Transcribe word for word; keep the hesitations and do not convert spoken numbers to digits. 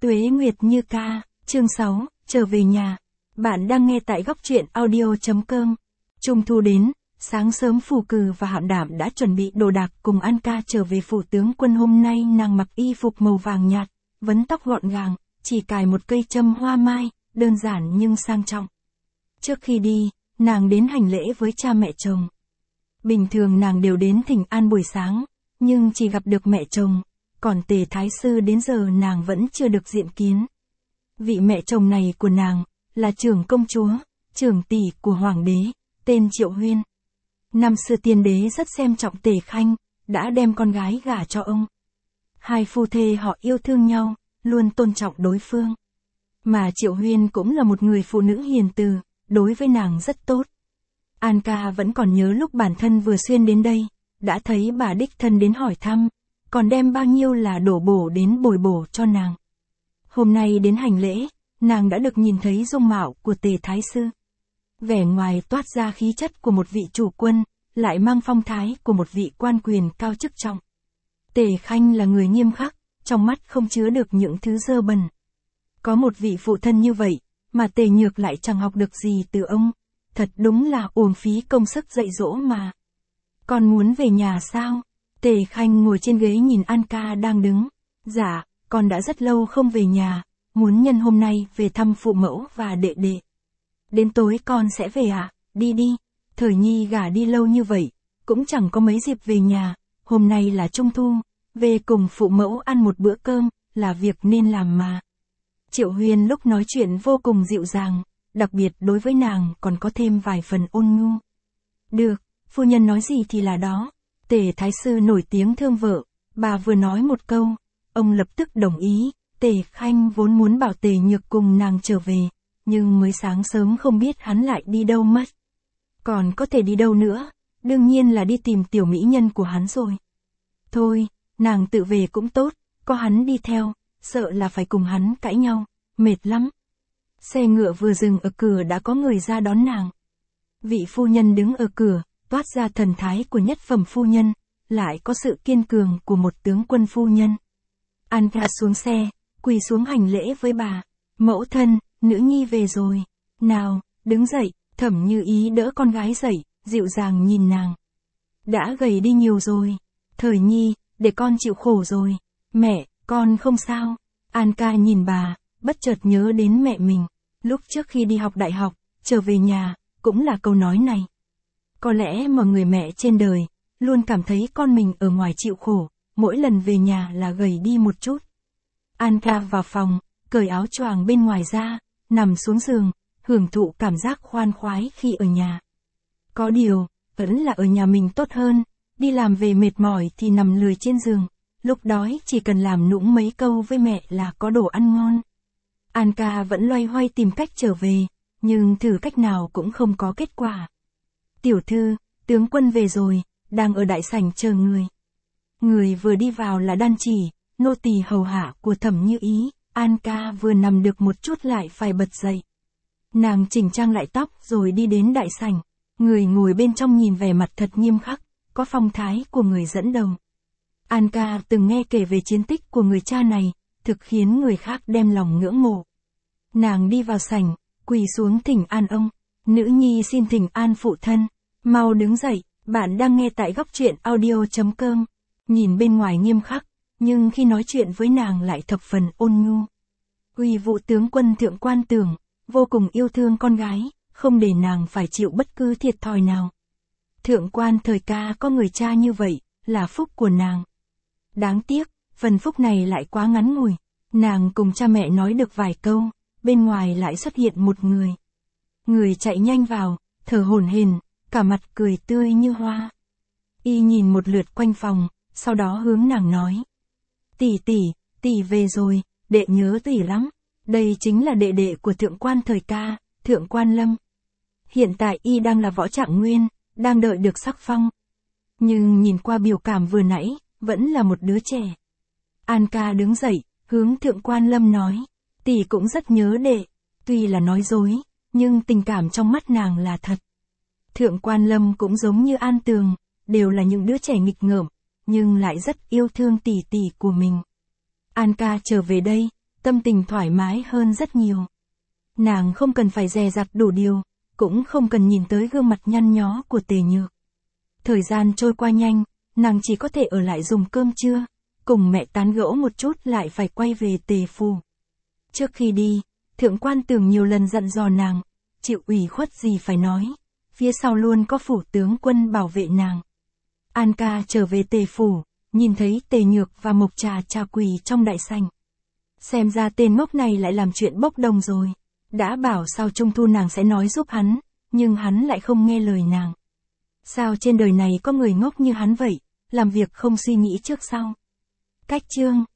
Tuế Nguyệt Như ca, chương sáu, trở về nhà. Bạn đang nghe tại góc truyện audio chấm com. Trung thu đến, sáng sớm Phù Cừ và Hạo Đảm đã chuẩn bị đồ đạc cùng An ca trở về phủ tướng quân. Hôm nay nàng mặc y phục màu vàng nhạt, vấn tóc gọn gàng, chỉ cài một cây châm hoa mai, đơn giản nhưng sang trọng. Trước khi đi, nàng đến hành lễ với cha mẹ chồng. Bình thường nàng đều đến thỉnh an buổi sáng, nhưng chỉ gặp được mẹ chồng, còn Tề Thái Sư đến giờ nàng vẫn chưa được diện kiến. Vị mẹ chồng này của nàng, là trưởng công chúa, trưởng tỷ của hoàng đế, tên Triệu Huyên. Năm xưa tiên đế rất xem trọng Tề Khanh, đã đem con gái gả cho ông. Hai phu thê họ yêu thương nhau, luôn tôn trọng đối phương. Mà Triệu Huyên cũng là một người phụ nữ hiền từ, đối với nàng rất tốt. An ca vẫn còn nhớ lúc bản thân vừa xuyên đến đây, đã thấy bà đích thân đến hỏi thăm, còn đem bao nhiêu là đổ bổ đến bồi bổ cho nàng. Hôm nay đến hành lễ, nàng đã được nhìn thấy dung mạo của Tề Thái Sư. Vẻ ngoài toát ra khí chất của một vị chủ quân, lại mang phong thái của một vị quan quyền cao chức trọng. Tề Khanh là người nghiêm khắc, trong mắt không chứa được những thứ dơ bẩn. Có một vị phụ thân như vậy, mà Tề Nhược lại chẳng học được gì từ ông, thật đúng là uổng phí công sức dạy dỗ mà. Con muốn về nhà sao? Tề Khanh ngồi trên ghế nhìn An ca đang đứng. Dạ, con đã rất lâu không về nhà, muốn nhân hôm nay về thăm phụ mẫu và đệ đệ. Đến tối con sẽ về ạ, à? Đi đi, Thời Nhi gả đi lâu như vậy, cũng chẳng có mấy dịp về nhà, hôm nay là Trung thu, về cùng phụ mẫu ăn một bữa cơm, là việc nên làm mà. Triệu Huyên lúc nói chuyện vô cùng dịu dàng, đặc biệt đối với nàng còn có thêm vài phần ôn nhu. Được, phu nhân nói gì thì là đó. Tề Thái Sư nổi tiếng thương vợ, bà vừa nói một câu, ông lập tức đồng ý. Tề Khanh vốn muốn bảo Tề Nhược cùng nàng trở về, nhưng mới sáng sớm không biết hắn lại đi đâu mất. Còn có thể đi đâu nữa, đương nhiên là đi tìm tiểu mỹ nhân của hắn rồi. Thôi, nàng tự về cũng tốt, có hắn đi theo, sợ là phải cùng hắn cãi nhau, mệt lắm. Xe ngựa vừa dừng ở cửa đã có người ra đón nàng. Vị phu nhân đứng ở cửa, toát ra thần thái của nhất phẩm phu nhân, lại có sự kiên cường của một tướng quân phu nhân. An ca xuống xe, quỳ xuống hành lễ với bà. Mẫu thân, nữ nhi về rồi. Nào, đứng dậy. Thẩm Như Ý đỡ con gái dậy, dịu dàng nhìn nàng. Đã gầy đi nhiều rồi. Thời Nhi, để con chịu khổ rồi. Mẹ, con không sao. An ca nhìn bà, bất chợt nhớ đến mẹ mình. Lúc trước khi đi học đại học, trở về nhà, cũng là câu nói này. Có lẽ mà người mẹ trên đời, luôn cảm thấy con mình ở ngoài chịu khổ, mỗi lần về nhà là gầy đi một chút. An ca vào phòng, cởi áo choàng bên ngoài ra, nằm xuống giường, hưởng thụ cảm giác khoan khoái khi ở nhà. Có điều, vẫn là ở nhà mình tốt hơn, đi làm về mệt mỏi thì nằm lười trên giường, lúc đói chỉ cần làm nũng mấy câu với mẹ là có đồ ăn ngon. An ca vẫn loay hoay tìm cách trở về, nhưng thử cách nào cũng không có kết quả. Tiểu thư, tướng quân về rồi, đang ở đại sảnh chờ người. Người vừa đi vào là Đan Chỉ, nô tỳ hầu hạ của Thẩm Như Ý. An ca vừa nằm được một chút lại phải bật dậy. Nàng chỉnh trang lại tóc rồi đi đến đại sảnh. Người ngồi bên trong nhìn vẻ mặt thật nghiêm khắc, có phong thái của người dẫn đầu. An ca từng nghe kể về chiến tích của người cha này, thực khiến người khác đem lòng ngưỡng mộ. Nàng đi vào sảnh, quỳ xuống thỉnh an ông. Nữ nhi xin thỉnh an phụ thân. Mau đứng dậy, bạn đang nghe tại góc truyện audio chấm com. Nhìn bên ngoài nghiêm khắc, nhưng khi nói chuyện với nàng lại thập phần ôn nhu. Uy vũ tướng quân Thượng Quan Tưởng, vô cùng yêu thương con gái, không để nàng phải chịu bất cứ thiệt thòi nào. Thượng Quan Thời Ca có người cha như vậy, là phúc của nàng. Đáng tiếc, phần phúc này lại quá ngắn ngủi. Nàng cùng cha mẹ nói được vài câu, bên ngoài lại xuất hiện một người. Người chạy nhanh vào, thở hổn hển, cả mặt cười tươi như hoa. Y nhìn một lượt quanh phòng, sau đó hướng nàng nói. Tỷ tỷ, tỷ về rồi, đệ nhớ tỷ lắm. Đây chính là đệ đệ của Thượng Quan Thời Ca, Thượng Quan Lâm. Hiện tại y đang là võ trạng nguyên, đang đợi được sắc phong. Nhưng nhìn qua biểu cảm vừa nãy, vẫn là một đứa trẻ. An ca đứng dậy, hướng Thượng Quan Lâm nói. Tỷ cũng rất nhớ đệ, tuy là nói dối, nhưng tình cảm trong mắt nàng là thật. Thượng Quan Lâm cũng giống như An Tường, đều là những đứa trẻ nghịch ngợm, nhưng lại rất yêu thương tỷ tỷ của mình. An ca trở về đây, tâm tình thoải mái hơn rất nhiều. Nàng không cần phải dè dặt đủ điều, cũng không cần nhìn tới gương mặt nhăn nhó của Tề Nhược. Thời gian trôi qua nhanh, nàng chỉ có thể ở lại dùng cơm trưa, cùng mẹ tán gẫu một chút lại phải quay về Tề phủ. Trước khi đi, Thượng quan Tường nhiều lần dặn dò nàng, chịu ủy khuất gì phải nói, phía sau luôn có phủ tướng quân bảo vệ nàng. An ca trở về Tề phủ, nhìn thấy Tề Nhược và Mộc Trà Trà quỳ trong đại sảnh. Xem ra tên ngốc này lại làm chuyện bốc đồng rồi. Đã bảo sau trung thu nàng sẽ nói giúp hắn, nhưng hắn lại không nghe lời nàng. Sao trên đời này có người ngốc như hắn vậy, làm việc không suy nghĩ trước sau. Cách chương